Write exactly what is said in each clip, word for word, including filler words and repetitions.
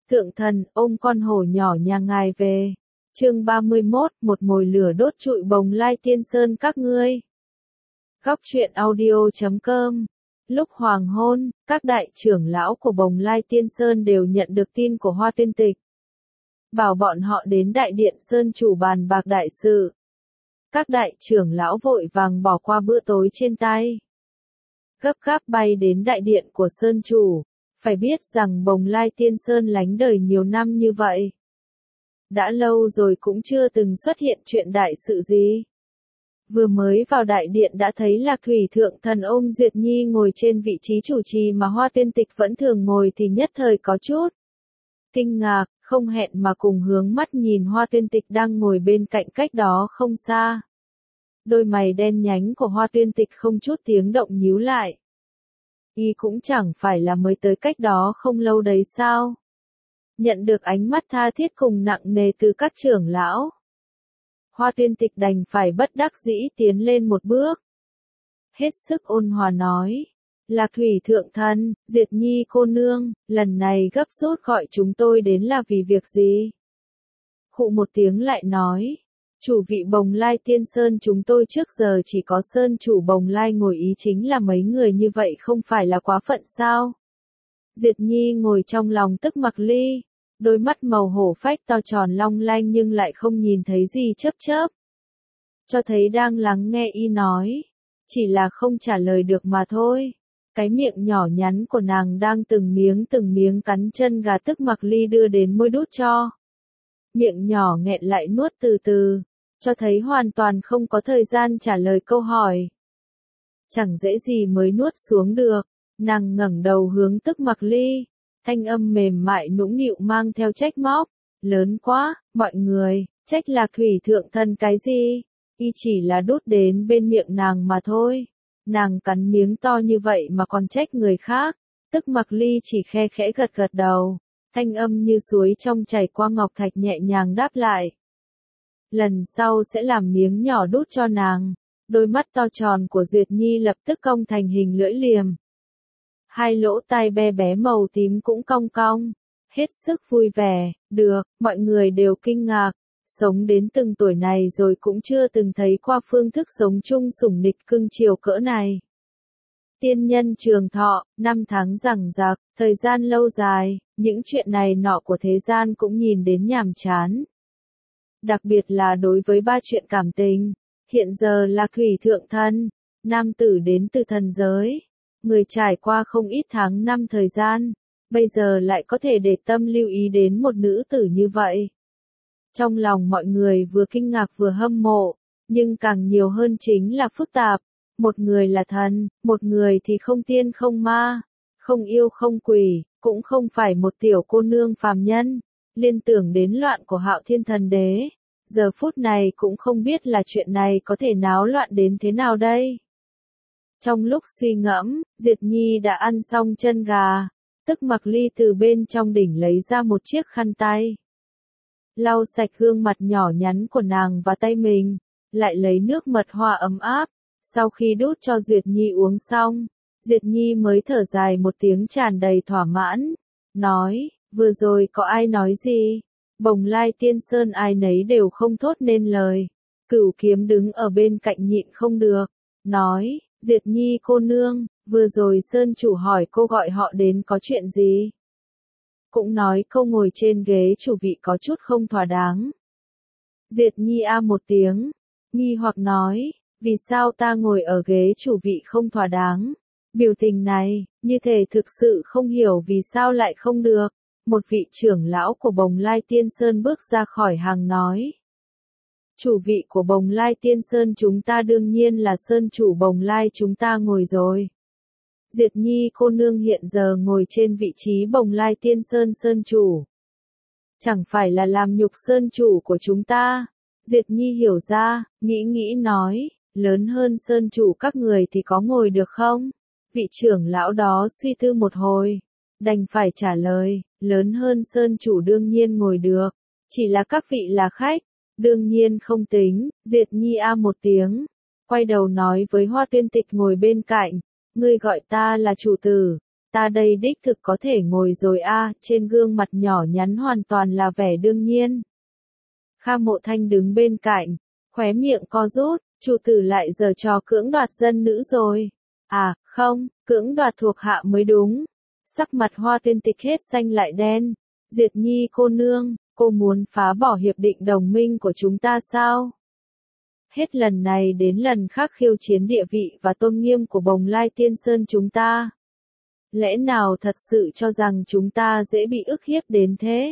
Thượng thần, ôm con hổ nhỏ nhà ngài về. Chương ba mươi mốt, một mồi lửa đốt trụi Bồng Lai Tiên Sơn các ngươi. Góc truyện audio chấm com. Lúc hoàng hôn, các đại trưởng lão của Bồng Lai Tiên Sơn đều nhận được tin của Hoa Tiên Tịch. Bảo bọn họ đến đại điện Sơn chủ bàn bạc đại sự. Các đại trưởng lão vội vàng bỏ qua bữa tối trên tay. Gấp gáp bay đến đại điện của Sơn chủ. Phải biết rằng Bồng Lai Tiên Sơn lánh đời nhiều năm như vậy. Đã lâu rồi cũng chưa từng xuất hiện chuyện đại sự gì. Vừa mới vào đại điện đã thấy Lạc Thủy Thượng Thần ôm Duyệt Nhi ngồi trên vị trí chủ trì mà Hoa Tiên Tịch vẫn thường ngồi thì nhất thời có chút kinh ngạc, không hẹn mà cùng hướng mắt nhìn Hoa Tiên Tịch đang ngồi bên cạnh cách đó không xa. Đôi mày đen nhánh của Hoa Tiên Tịch không chút tiếng động nhíu lại. Y cũng chẳng phải là mới tới cách đó không lâu đấy sao? Nhận được ánh mắt tha thiết cùng nặng nề từ các trưởng lão. Hoa Tiên Tịch đành phải bất đắc dĩ tiến lên một bước. Hết sức ôn hòa nói. Lạc Thủy Thượng Thần, Diệt Nhi cô nương, lần này gấp rút gọi chúng tôi đến là vì việc gì? Khụ một tiếng lại nói. Chủ vị Bồng Lai Tiên Sơn chúng tôi trước giờ chỉ có Sơn chủ Bồng Lai ngồi, ý chính là mấy người như vậy không phải là quá phận sao? Diệt Nhi ngồi trong lòng tức mặc ly, đôi mắt màu hổ phách to tròn long lanh nhưng lại không nhìn thấy gì chớp chớp. Cho thấy đang lắng nghe y nói, chỉ là không trả lời được mà thôi. Cái miệng nhỏ nhắn của nàng đang từng miếng từng miếng cắn chân gà tức mặc ly đưa đến môi đút cho. Miệng nhỏ nghẹn lại nuốt từ từ, cho thấy hoàn toàn không có thời gian trả lời câu hỏi. Chẳng dễ gì mới nuốt xuống được, nàng ngẩng đầu hướng tức mặc ly, thanh âm mềm mại nũng nịu mang theo trách móc. Lớn quá, mọi người, trách Lạc Thủy Thượng Thần cái gì? Y chỉ là đút đến bên miệng nàng mà thôi. Nàng cắn miếng to như vậy mà còn trách người khác. Tức mặc ly chỉ khe khẽ gật gật đầu. Thanh âm như suối trong chảy qua ngọc thạch nhẹ nhàng đáp lại. Lần sau sẽ làm miếng nhỏ đút cho nàng. Đôi mắt to tròn của Duyệt Nhi lập tức cong thành hình lưỡi liềm. Hai lỗ tai bé bé màu tím cũng cong cong. Hết sức vui vẻ, được, mọi người đều kinh ngạc. Sống đến từng tuổi này rồi cũng chưa từng thấy qua phương thức sống chung sủng nịch cưng chiều cỡ này. Tiên nhân trường thọ, năm tháng rằng rạc, thời gian lâu dài, những chuyện này nọ của thế gian cũng nhìn đến nhàm chán. Đặc biệt là đối với ba chuyện cảm tình, hiện giờ là Thủy Thượng Thần, nam tử đến từ thần giới, người trải qua không ít tháng năm thời gian, bây giờ lại có thể để tâm lưu ý đến một nữ tử như vậy. Trong lòng mọi người vừa kinh ngạc vừa hâm mộ, nhưng càng nhiều hơn chính là phức tạp. Một người là thần, một người thì không tiên không ma, không yêu không quỷ, cũng không phải một tiểu cô nương phàm nhân. Liên tưởng đến loạn của Hạo Thiên Thần Đế, giờ phút này cũng không biết là chuyện này có thể náo loạn đến thế nào đây. Trong lúc suy ngẫm, Diệt Nhi đã ăn xong chân gà, tức mặc ly từ bên trong đỉnh lấy ra một chiếc khăn tay. Lau sạch gương mặt nhỏ nhắn của nàng và tay mình, lại lấy nước mật hoa ấm áp. Sau khi đút cho Duyệt Nhi uống xong, Duyệt Nhi mới thở dài một tiếng tràn đầy thỏa mãn, nói, vừa rồi có ai nói gì? Bồng Lai Tiên Sơn ai nấy đều không thốt nên lời. Cửu Kiếm đứng ở bên cạnh nhịn không được, nói, Duyệt Nhi cô nương, vừa rồi Sơn chủ hỏi cô gọi họ đến có chuyện gì? Cũng nói câu ngồi trên ghế chủ vị có chút không thỏa đáng. Duyệt Nhi a một tiếng, nghi hoặc nói, vì sao ta ngồi ở ghế chủ vị không thỏa đáng? Biểu tình này, như thể thực sự không hiểu vì sao lại không được. Một vị trưởng lão của Bồng Lai Tiên Sơn bước ra khỏi hàng nói. Chủ vị của Bồng Lai Tiên Sơn chúng ta đương nhiên là Sơn chủ Bồng Lai chúng ta ngồi rồi. Diệt Nhi cô nương hiện giờ ngồi trên vị trí Bồng Lai Tiên Sơn Sơn chủ. Chẳng phải là làm nhục Sơn chủ của chúng ta. Diệt Nhi hiểu ra, nghĩ nghĩ nói, lớn hơn Sơn chủ các người thì có ngồi được không? Vị trưởng lão đó suy tư một hồi, đành phải trả lời, lớn hơn Sơn chủ đương nhiên ngồi được, chỉ là các vị là khách, đương nhiên không tính. Diệt Nhi a một tiếng, quay đầu nói với Hoa Tiên Tịch ngồi bên cạnh, ngươi gọi ta là chủ tử, Ta đây đích thực có thể ngồi rồi a, trên gương mặt nhỏ nhắn hoàn toàn là vẻ đương nhiên. Kha Mộ Thanh đứng bên cạnh, khóe miệng co rút, chủ tử lại giở trò cưỡng đoạt dân nữ rồi. À, không, cưỡng đoạt thuộc hạ mới đúng. Sắc mặt Hoa Tuyên Tịch hết xanh lại đen. Diệt Nhi cô nương, cô muốn phá bỏ hiệp định đồng minh của chúng ta sao? Hết lần này đến lần khác khiêu chiến địa vị và tôn nghiêm của Bồng Lai Tiên Sơn chúng ta. Lẽ nào thật sự cho rằng chúng ta dễ bị ức hiếp đến thế?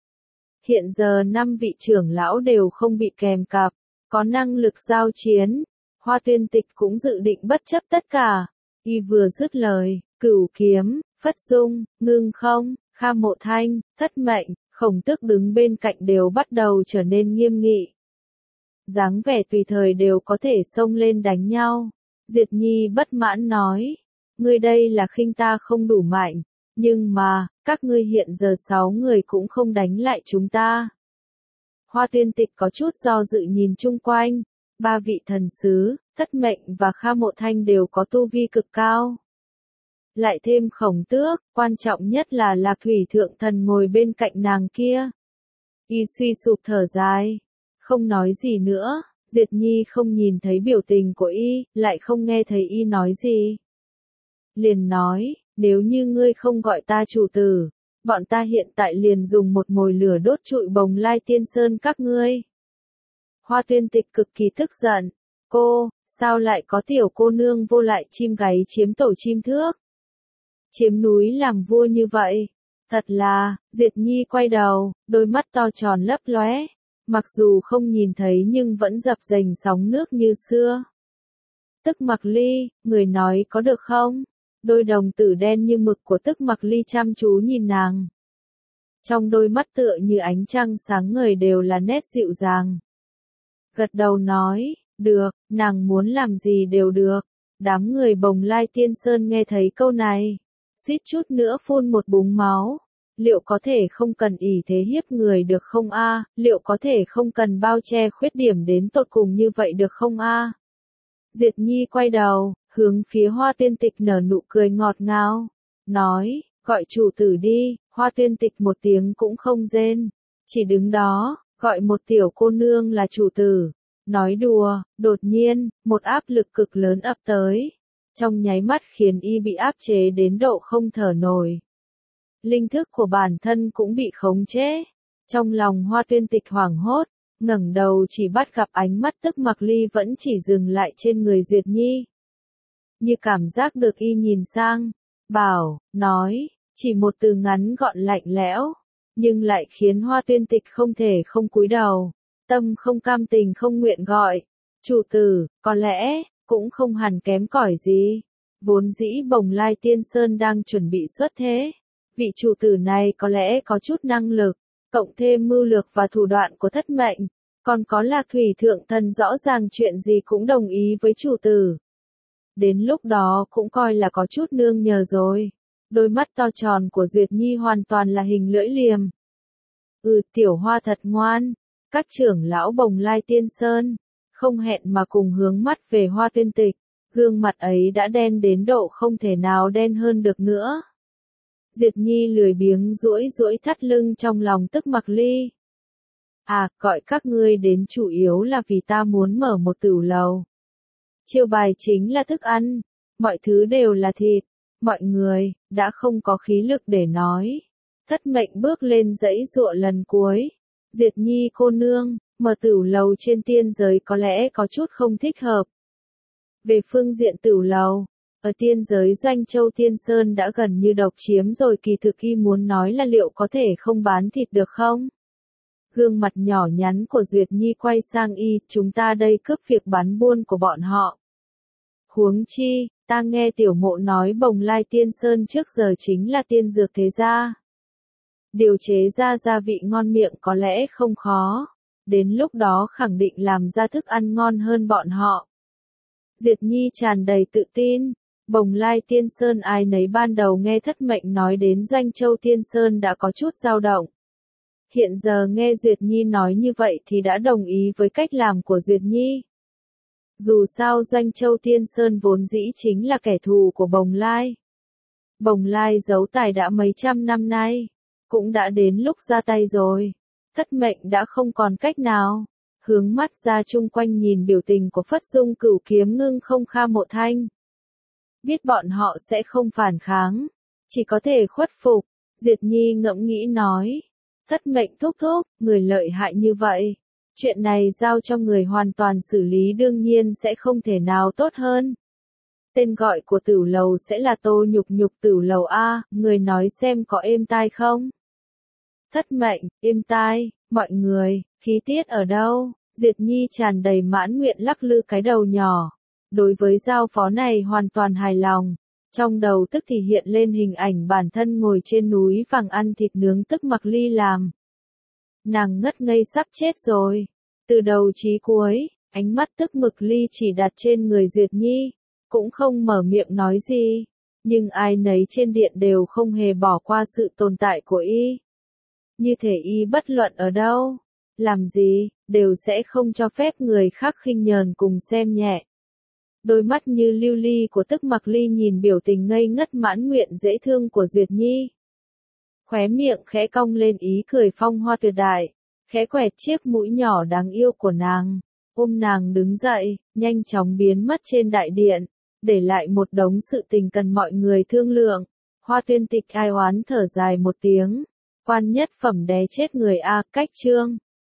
Hiện giờ năm vị trưởng lão đều không bị kèm cặp, có năng lực giao chiến. Hoa Tuyên Tịch cũng dự định bất chấp tất cả. Y vừa dứt lời, Cửu Kiếm, Phất Dung, Ngưng Không, Kha Mộ Thanh, Thất Mệnh, Khổng Tước đứng bên cạnh đều bắt đầu trở nên nghiêm nghị. Dáng vẻ tùy thời đều có thể xông lên đánh nhau. Diệt Nhi bất mãn nói, ngươi đây là khinh ta không đủ mạnh, nhưng mà, các ngươi hiện giờ sáu người cũng không đánh lại chúng ta. Hoa Tuyên Tịch có chút do dự nhìn chung quanh, ba vị thần sứ, Thất Mệnh và Kha Mộ Thanh đều có tu vi cực cao. Lại thêm Khổng Tước, quan trọng nhất là Lạc Thủy Thượng Thần ngồi bên cạnh nàng kia. Y suy sụp thở dài, không nói gì nữa. Diệt Nhi không nhìn thấy biểu tình của Y, lại không nghe thấy Y nói gì. Liền nói, nếu như ngươi không gọi ta chủ tử, bọn ta hiện tại liền dùng một mồi lửa đốt trụi Bồng Lai Tiên Sơn các ngươi. Hoa Tuyên Tịch cực kỳ tức giận, cô, sao lại có tiểu cô nương vô lại chim gáy chiếm tổ chim thước? Chiếm núi làm vua như vậy, thật là. Diệt Nhi quay đầu, đôi mắt to tròn lấp lóe, mặc dù không nhìn thấy nhưng vẫn dập dềnh sóng nước như xưa. Tức Mặc Ly, người nói có được không? Đôi đồng tử đen như mực của Tức Mặc Ly chăm chú nhìn nàng. Trong đôi mắt tựa như ánh trăng sáng ngời đều là nét dịu dàng. Gật đầu nói, được, nàng muốn làm gì đều được. Đám người Bồng Lai Tiên Sơn nghe thấy câu này, suýt chút nữa phun một búng máu. Liệu có thể không cần ỷ thế hiếp người được không a? Liệu có thể không cần bao che khuyết điểm đến tột cùng như vậy được không a? Diệt Nhi quay đầu, hướng phía Hoa Tuyên Tịch nở nụ cười ngọt ngào, nói, gọi chủ tử đi. Hoa Tuyên Tịch một tiếng cũng không rên, chỉ đứng đó, gọi một tiểu cô nương là chủ tử. Nói đùa, đột nhiên, một áp lực cực lớn ập tới, trong nháy mắt khiến Y bị áp chế đến độ không thở nổi. Linh thức của bản thân cũng bị khống chế. Trong lòng Hoa Tuyên Tịch hoảng hốt, ngẩng đầu chỉ bắt gặp ánh mắt Tức Mặc Ly vẫn chỉ dừng lại trên người Diệt Nhi. Như cảm giác được Y nhìn sang, bảo, nói, chỉ một từ ngắn gọn lạnh lẽo, nhưng lại khiến Hoa Tuyên Tịch không thể không cúi đầu, tâm không cam tình không nguyện gọi, chủ tử, có lẽ, cũng không hẳn kém cỏi gì. Vốn dĩ Bồng Lai Tiên Sơn đang chuẩn bị xuất thế. Vị chủ tử này có lẽ có chút năng lực, cộng thêm mưu lược và thủ đoạn của Thất Mệnh, còn có Lạc Thủy Thượng Thần rõ ràng chuyện gì cũng đồng ý với chủ tử. Đến lúc đó cũng coi là có chút nương nhờ rồi. Đôi mắt to tròn của Duyệt Nhi hoàn toàn là hình lưỡi liềm. Ừ, tiểu hoa thật ngoan. Các trưởng lão Bồng Lai Tiên Sơn, không hẹn mà cùng hướng mắt về Hoa Tuyên Tịch, gương mặt ấy đã đen đến độ không thể nào đen hơn được nữa. Diệt Nhi lười biếng duỗi duỗi thắt lưng trong lòng Tức Mặc Ly. À, gọi các ngươi đến chủ yếu là vì ta muốn mở một tửu lầu. Chiêu bài chính là thức ăn, mọi thứ đều là thịt. Mọi người, đã không có khí lực để nói. Thất Mệnh bước lên dãy dụa lần cuối. Diệt Nhi cô nương, mở tửu lầu trên tiên giới có lẽ có chút không thích hợp. Về phương diện tửu lầu, ở tiên giới Doanh Châu Tiên Sơn đã gần như độc chiếm rồi, kỳ thực Y muốn nói là liệu có thể không bán thịt được không? Gương mặt nhỏ nhắn của Duyệt Nhi quay sang Y, chúng ta đây cướp việc bán buôn của bọn họ. Huống chi, ta nghe tiểu mộ nói Bồng Lai Tiên Sơn trước giờ chính là tiên dược thế gia. Điều chế ra gia vị ngon miệng có lẽ không khó, đến lúc đó khẳng định làm ra thức ăn ngon hơn bọn họ. Diệt Nhi tràn đầy tự tin. Bồng Lai Tiên Sơn ai nấy ban đầu nghe Thất Mệnh nói đến Doanh Châu Tiên Sơn đã có chút dao động. Hiện giờ nghe Duyệt Nhi nói như vậy thì đã đồng ý với cách làm của Duyệt Nhi. Dù sao Doanh Châu Tiên Sơn vốn dĩ chính là kẻ thù của Bồng Lai. Bồng lai giấu tài đã mấy trăm năm nay, cũng đã đến lúc ra tay rồi. Thất mệnh đã không còn cách nào. Hướng mắt ra chung quanh nhìn biểu tình của Phất Dung Cửu Kiếm Ngưng không Kha Mộ Thanh. Biết bọn họ sẽ không phản kháng, chỉ có thể khuất phục. Diệt Nhi ngẫm nghĩ nói. Thất mệnh thúc thúc, người lợi hại như vậy. Chuyện này giao cho người hoàn toàn xử lý đương nhiên sẽ không thể nào tốt hơn. Tên gọi của tử lầu sẽ là Tô Nhục Nhục Tử Lầu A, người nói xem có êm tai không? Thất mệnh, êm tai, mọi người, khí tiết ở đâu? Diệt Nhi tràn đầy mãn nguyện lắc lư cái đầu nhỏ. Đối với giao phó này hoàn toàn hài lòng. Trong đầu tức thì hiện lên hình ảnh bản thân ngồi trên núi vàng ăn thịt nướng tức Mặc Ly làm. Nàng ngất ngây sắp chết rồi. Từ đầu chí cuối, ánh mắt tức Mực Ly chỉ đặt trên người Diệt Nhi. Cũng không mở miệng nói gì. Nhưng ai nấy trên điện đều không hề bỏ qua sự tồn tại của y. Như thể y bất luận ở đâu, làm gì, đều sẽ không cho phép người khác khinh nhờn cùng xem nhẹ. Đôi mắt như lưu ly của tức Mặc Ly nhìn biểu tình ngây ngất mãn nguyện dễ thương của Duyệt Nhi. Khóe miệng khẽ cong lên ý cười phong hoa tuyệt đại, khẽ quẹt chiếc mũi nhỏ đáng yêu của nàng, ôm nàng đứng dậy, nhanh chóng biến mất trên đại điện, để lại một đống sự tình cần mọi người thương lượng. Hoa Tuyên Tịch ai oán thở dài một tiếng, quan nhất phẩm đé chết người a, cách chương.